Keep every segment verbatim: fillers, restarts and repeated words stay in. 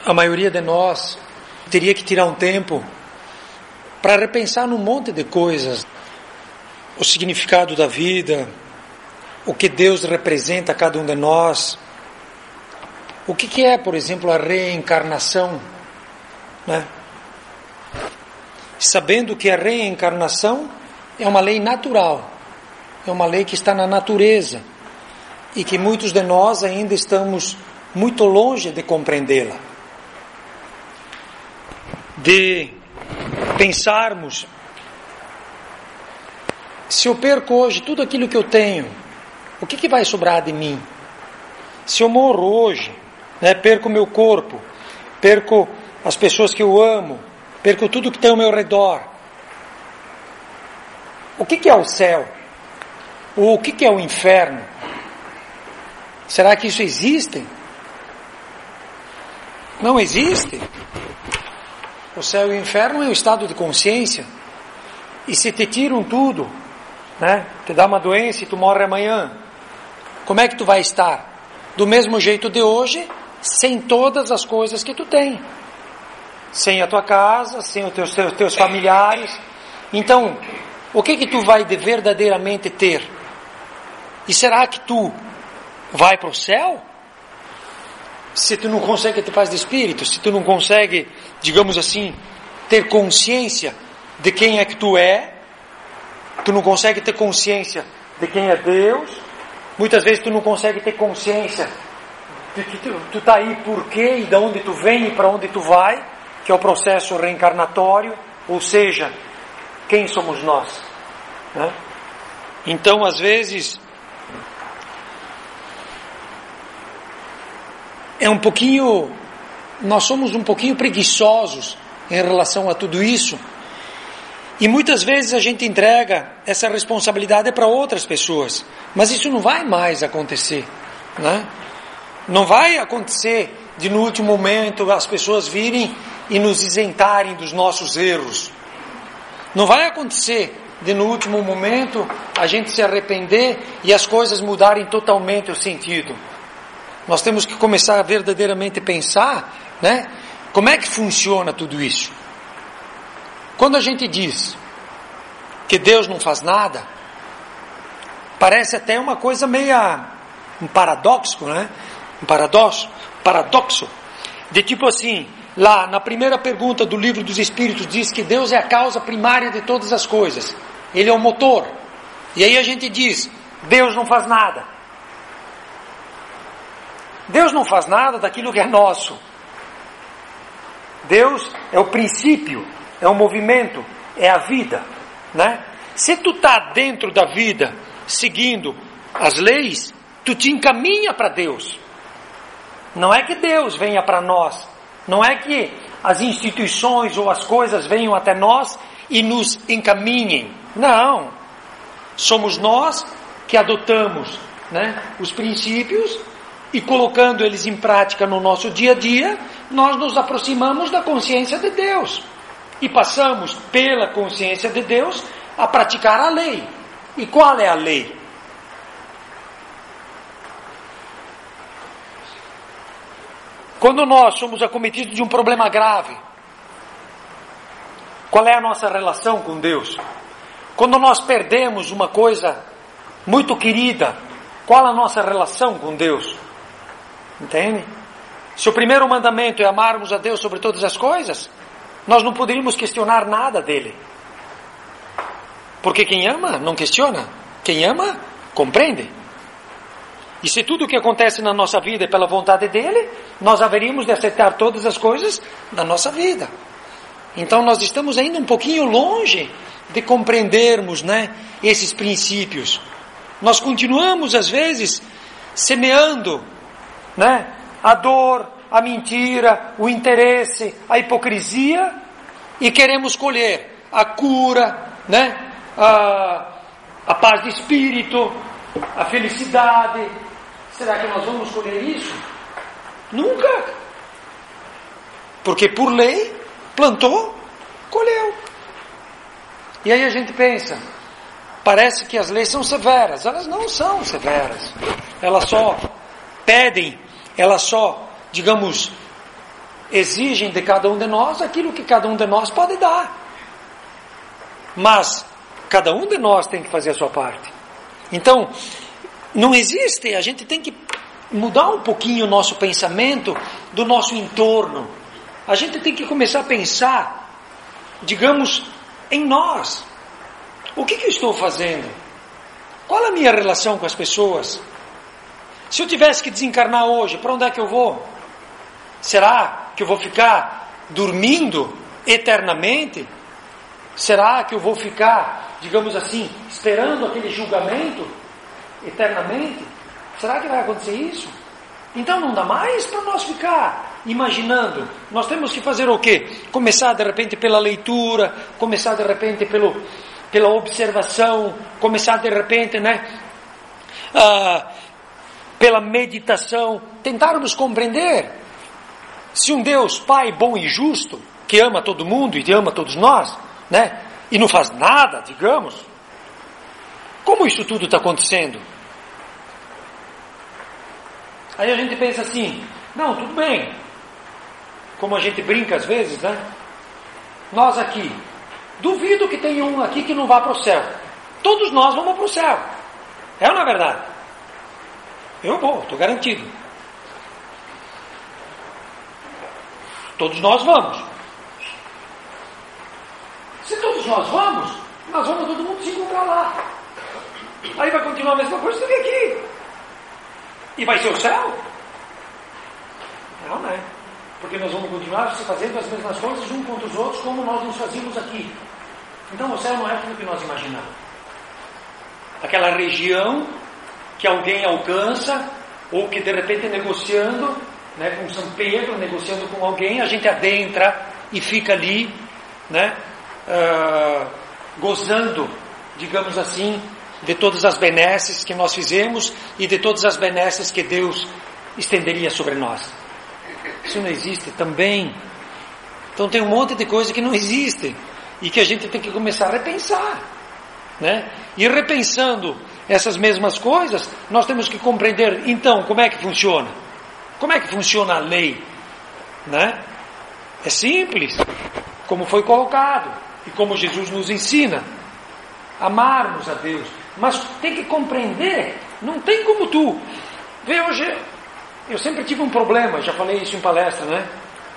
a maioria de nós teria que tirar um tempo para repensar num monte de coisas. O significado da vida, o que Deus representa a cada um de nós. O que, que é, por exemplo, a reencarnação, né? Sabendo que a reencarnação é uma lei natural, é uma lei que está na natureza e que muitos de nós ainda estamos muito longe de compreendê-la. De pensarmos, se eu perco hoje tudo aquilo que eu tenho, o que, que vai sobrar de mim? Se eu morro hoje, né, perco o meu corpo, perco as pessoas que eu amo, perco tudo que tem ao meu redor. O que, que é o céu? Ou o que, que é o inferno? Será que isso existe? Não existe. O céu e o inferno é um estado de consciência. E se te tiram tudo, né, te dá uma doença e tu morre amanhã, como é que tu vai estar? Do mesmo jeito de hoje, sem todas as coisas que tu tem. Sem a tua casa, sem os teus, teus, teus familiares. Então, o que que tu vai de verdadeiramente ter? E será que tu vai para o céu? Se tu não consegue ter paz de espírito, se tu não consegue, digamos assim, ter consciência de quem é que tu é, tu não consegue ter consciência de quem é Deus, muitas vezes tu não consegue ter consciência de que tu, tu tá aí por quê e de onde tu vem e para onde tu vai, que é o processo reencarnatório, ou seja, quem somos nós, né? Então, às vezes, é um pouquinho, nós somos um pouquinho preguiçosos em relação a tudo isso, e muitas vezes a gente entrega essa responsabilidade para outras pessoas, mas isso não vai mais acontecer, né? Não vai acontecer de no último momento as pessoas virem e nos isentarem dos nossos erros. Não vai acontecer de no último momento a gente se arrepender e as coisas mudarem totalmente o sentido. Nós temos que começar a verdadeiramente pensar, né? Como é que funciona tudo isso? Quando a gente diz que Deus não faz nada, parece até uma coisa meia, um paradoxo, né? Um paradoxo, paradoxo, de tipo assim, lá na primeira pergunta do livro dos Espíritos diz que Deus é a causa primária de todas as coisas. Ele é o motor. E aí a gente diz, Deus não faz nada. Deus não faz nada daquilo que é nosso. Deus é o princípio, é o movimento, é a vida, né? Se tu está dentro da vida, seguindo as leis, tu te encaminha para Deus. Não é que Deus venha para nós, não é que as instituições ou as coisas venham até nós e nos encaminhem. Não. Somos nós que adotamos, né, os princípios e colocando eles em prática no nosso dia a dia, nós nos aproximamos da consciência de Deus. E passamos pela consciência de Deus a praticar a lei. E qual é a lei? Quando nós somos acometidos de um problema grave, qual é a nossa relação com Deus? Quando nós perdemos uma coisa muito querida, qual a nossa relação com Deus? Entende? Se o primeiro mandamento é amarmos a Deus sobre todas as coisas, nós não poderíamos questionar nada dele. Porque quem ama não questiona. Quem ama, compreende. E se tudo o que acontece na nossa vida é pela vontade dele, nós haveríamos de aceitar todas as coisas na nossa vida. Então nós estamos ainda um pouquinho longe de compreendermos, né, esses princípios. Nós continuamos às vezes semeando, né, a dor, a mentira, o interesse, a hipocrisia, e queremos colher a cura, né, a, a paz de espírito, a felicidade. Será que nós vamos colher isso? Nunca. Porque por lei, plantou, colheu. E aí a gente pensa, parece que as leis são severas. Elas não são severas. Elas só pedem, elas só, digamos, exigem de cada um de nós aquilo que cada um de nós pode dar. Mas cada um de nós tem que fazer a sua parte. Então, não existe, a gente tem que mudar um pouquinho o nosso pensamento do nosso entorno. A gente tem que começar a pensar, digamos, em nós. O que, que eu estou fazendo? Qual é a minha relação com as pessoas? Se eu tivesse que desencarnar hoje, para onde é que eu vou? Será que eu vou ficar dormindo eternamente? Será que eu vou ficar, digamos assim, esperando aquele julgamento eternamente? Será que vai acontecer isso? Então não dá mais para nós ficar imaginando. Nós temos que fazer o quê? Começar de repente pela leitura, começar de repente pelo, pela observação, começar de repente, né, ah, pela meditação, tentarmos compreender se um Deus Pai bom e justo, que ama todo mundo e ama todos nós, né, e não faz nada, digamos, como isso tudo está acontecendo? Aí a gente pensa assim, não, tudo bem, como a gente brinca às vezes, né? Nós aqui, duvido que tenha um aqui que não vá para o céu. Todos nós vamos para o céu. É ou não é verdade? Eu vou, estou garantido. Todos nós vamos. Se todos nós vamos, nós vamos todo mundo se encontrar lá. Aí vai continuar a mesma coisa do que aqui. E vai ser o céu? Não, né? Porque nós vamos continuar se fazendo as mesmas coisas uns contra os outros como nós nos fazíamos aqui. Então o céu não é aquilo que nós imaginamos. Aquela região que alguém alcança, ou que de repente negociando, né, com São Pedro, negociando com alguém, a gente adentra e fica ali, né, uh, gozando, digamos assim, de todas as benesses que nós fizemos e de todas as benesses que Deus estenderia sobre nós. Isso não existe também. Então tem um monte de coisa que não existe e que a gente tem que começar a repensar, né? E repensando essas mesmas coisas, nós temos que compreender, então, como é que funciona? Como é que funciona a lei? Né? É simples, como foi colocado e como Jesus nos ensina. Amarmos a Deus. Mas tem que compreender, não tem como tu. Vê, hoje, eu sempre tive um problema, já falei isso em palestra, né?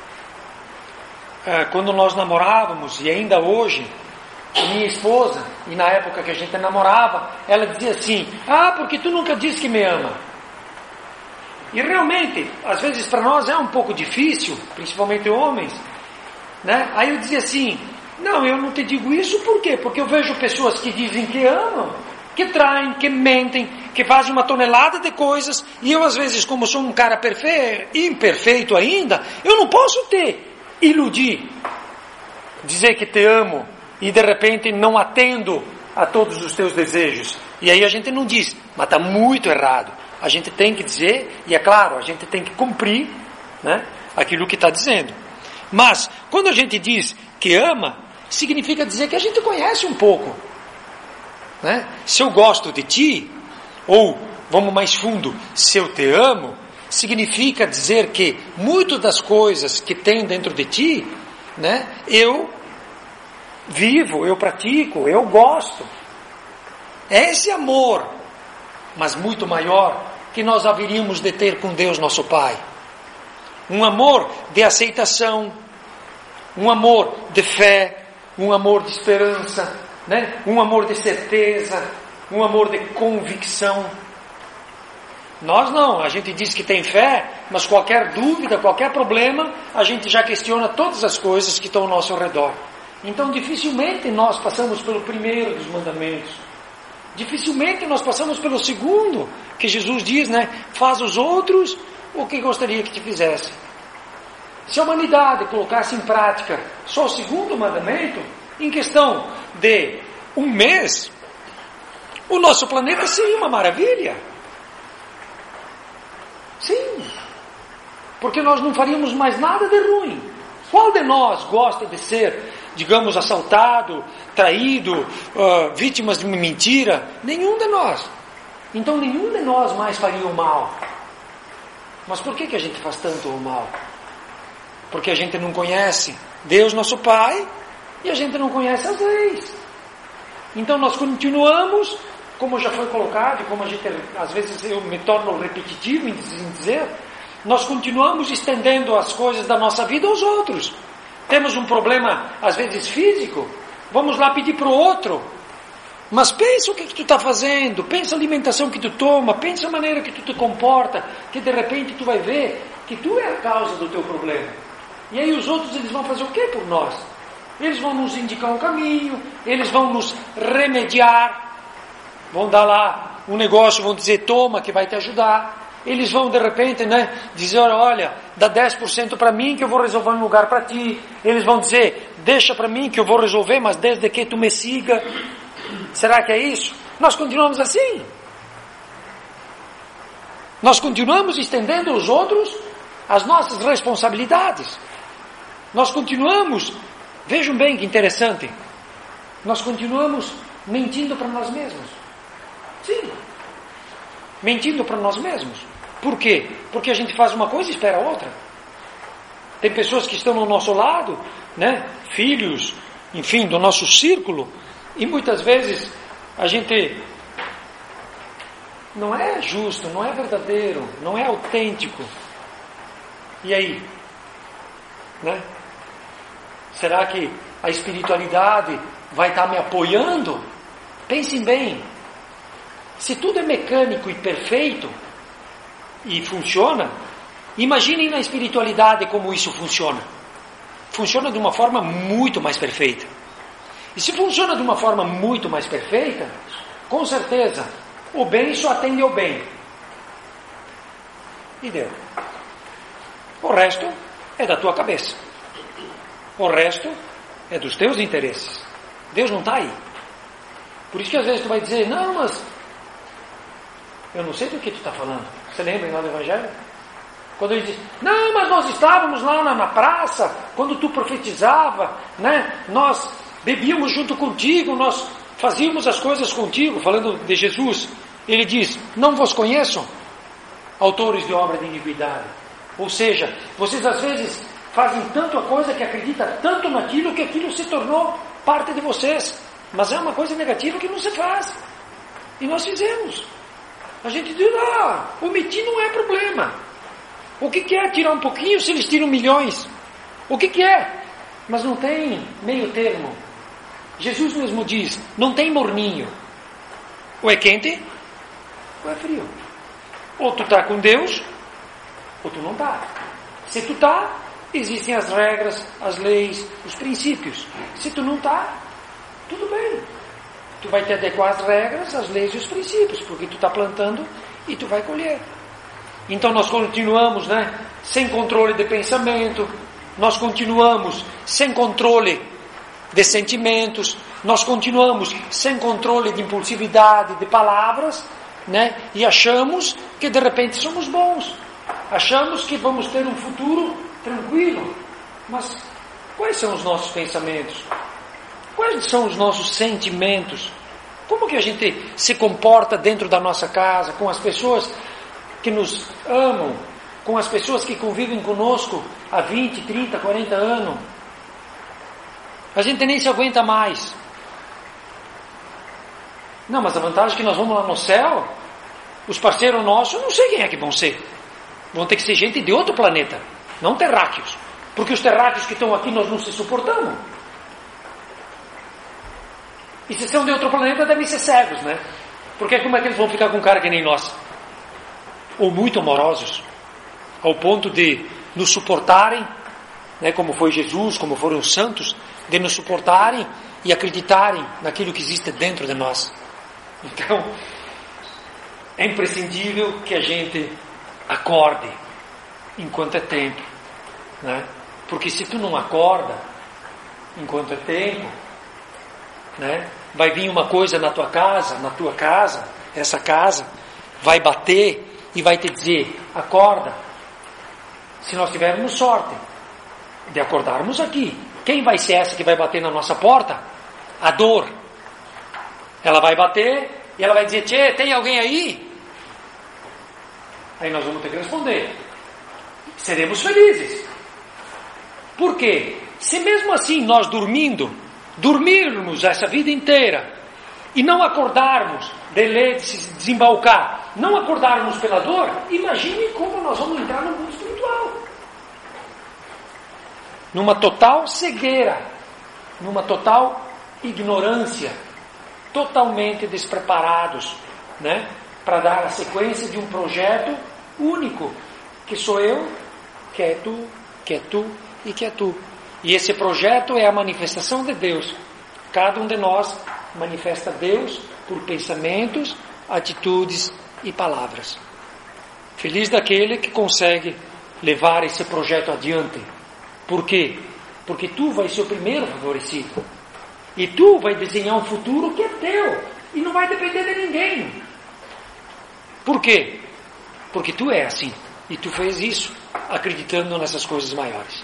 É, quando nós namorávamos, e ainda hoje, minha esposa, e na época que a gente namorava, ela dizia assim, ah, porque tu nunca disse que me ama. E realmente, às vezes para nós é um pouco difícil, principalmente homens, né? Aí eu dizia assim, não, eu não te digo isso por quê? Porque eu vejo pessoas que dizem que amam, que traem, que mentem, que fazem uma tonelada de coisas, e eu às vezes, como sou um cara perfeito, imperfeito ainda, eu não posso te iludir, dizer que te amo, e de repente não atendo a todos os teus desejos. E aí a gente não diz, mas está muito errado. A gente tem que dizer, e é claro, a gente tem que cumprir, né, aquilo que está dizendo. Mas, quando a gente diz que ama, significa dizer que a gente conhece um pouco. Né? Se eu gosto de ti, ou, vamos mais fundo, se eu te amo, significa dizer que muitas das coisas que tem dentro de ti, né, eu vivo, eu pratico, eu gosto. É esse amor, mas muito maior, que nós haveríamos de ter com Deus nosso Pai. Um amor de aceitação, um amor de fé, um amor de esperança, né? Um amor de certeza, um amor de convicção. Nós não, a gente diz que tem fé, mas qualquer dúvida, qualquer problema, a gente já questiona todas as coisas que estão ao nosso redor. Então dificilmente nós passamos pelo primeiro dos mandamentos. Dificilmente nós passamos pelo segundo, que Jesus diz, né? Faz os outros o que gostaria que te fizesse. Se a humanidade colocasse em prática só o segundo mandamento, em questão de um mês, o nosso planeta seria uma maravilha. Sim. Porque nós não faríamos mais nada de ruim. Qual de nós gosta de ser, digamos, assaltado, traído, uh, vítimas de uma mentira? Nenhum de nós. Então nenhum de nós mais faria o mal. Mas por que que a gente faz tanto o mal? Porque a gente não conhece Deus, nosso Pai, e a gente não conhece as leis. Então nós continuamos, como já foi colocado, e como a gente, às vezes eu me torno repetitivo em dizer, nós continuamos estendendo as coisas da nossa vida aos outros. Temos um problema, às vezes físico, vamos lá pedir para o outro. Mas pensa o que, que tu está fazendo, pensa a alimentação que tu toma, pensa a maneira que tu te comporta, que de repente tu vai ver que tu é a causa do teu problema. E aí os outros, eles vão fazer o que por nós? Eles vão nos indicar um caminho, eles vão nos remediar, vão dar lá um negócio, vão dizer, toma, que vai te ajudar. Eles vão de repente, né, dizer, olha, dá dez por cento para mim que eu vou resolver um lugar para ti. Eles vão dizer, deixa para mim que eu vou resolver, mas desde que tu me siga. Será que é isso? Nós continuamos assim. Nós continuamos estendendo aos outros as nossas responsabilidades. Nós continuamos, vejam bem que interessante, nós continuamos mentindo para nós mesmos. Sim, mentindo para nós mesmos. Por quê? Porque a gente faz uma coisa e espera outra. Tem pessoas que estão ao nosso lado, né? Filhos, enfim, do nosso círculo, e muitas vezes a gente não é justo, não é verdadeiro, não é autêntico. E aí? Né? Será que a espiritualidade vai estar me apoiando? Pensem bem. Se tudo é mecânico e perfeito e funciona, imaginem na espiritualidade como isso funciona. Funciona de uma forma muito mais perfeita. E se funciona de uma forma muito mais perfeita, com certeza, o bem só atende ao bem. E deu. O resto é da tua cabeça. O resto é dos teus interesses. Deus não está aí. Por isso que às vezes tu vai dizer, não, mas eu não sei do que tu está falando. Você lembra lá do Evangelho? Quando ele diz, não, mas nós estávamos lá na, na praça, quando tu profetizava, né? Nós bebíamos junto contigo, nós fazíamos as coisas contigo, falando de Jesus. Ele diz, não vos conheço, autores de obra de iniquidade. Ou seja, vocês às vezes fazem tanto a coisa que acreditam tanto naquilo que aquilo se tornou parte de vocês. Mas é uma coisa negativa que não se faz. E nós fizemos. A gente diz, ah, omitir não é problema. O que, que é tirar um pouquinho se eles tiram milhões? O que, que é? Mas não tem meio termo. Jesus mesmo diz, não tem morninho. Ou é quente, ou é frio. Ou tu está com Deus, ou tu não está. Se tu está, existem as regras, as leis, os princípios. Se tu não está, tudo bem. Tu vai te adequar às regras, às leis e os princípios, porque tu está plantando e tu vai colher. Então nós continuamos, né, sem controle de pensamento, nós continuamos sem controle de sentimentos, nós continuamos sem controle de impulsividade, de palavras, né, e achamos que de repente somos bons, achamos que vamos ter um futuro tranquilo. Mas quais são os nossos pensamentos? Quais são os nossos sentimentos? Como que a gente se comporta dentro da nossa casa, com as pessoas que nos amam, com as pessoas que convivem conosco há vinte, trinta, quarenta anos? A gente nem se aguenta mais. Não, mas a vantagem é que nós vamos lá no céu, os parceiros nossos, eu não sei quem é que vão ser. Vão ter que ser gente de outro planeta, não terráqueos. Porque os terráqueos que estão aqui nós não se suportamos. E se são de outro planeta devem ser cegos, né? Porque como é que eles vão ficar com cara que nem nós? Ou muito amorosos, ao ponto de nos suportarem, né, como foi Jesus, como foram os santos, de nos suportarem e acreditarem naquilo que existe dentro de nós. Então, é imprescindível que a gente acorde enquanto é tempo, né? Porque se tu não acorda enquanto é tempo, né, vai vir uma coisa na tua casa, na tua casa, essa casa vai bater e vai te dizer, acorda. Se nós tivermos sorte de acordarmos aqui, quem vai ser essa que vai bater na nossa porta? A dor. Ela vai bater e ela vai dizer, tchê, tem alguém aí? Aí nós vamos ter que responder. Seremos felizes. Por quê? Se mesmo assim nós dormindo, dormirmos essa vida inteira e não acordarmos de ler, de se desembalcar, não acordarmos pela dor, imagine como nós vamos entrar no mundo espiritual. Numa total cegueira, numa total ignorância, totalmente despreparados, né, para dar a sequência de um projeto único, que sou eu, que é tu, que é tu e que é tu. E esse projeto é a manifestação de Deus. Cada um de nós manifesta Deus por pensamentos, atitudes e palavras. Feliz daquele que consegue levar esse projeto adiante. Por quê? Porque tu vai ser o primeiro favorecido. E tu vai desenhar um futuro que é teu. E não vai depender de ninguém. Por quê? Porque tu é assim. E tu fez isso acreditando nessas coisas maiores.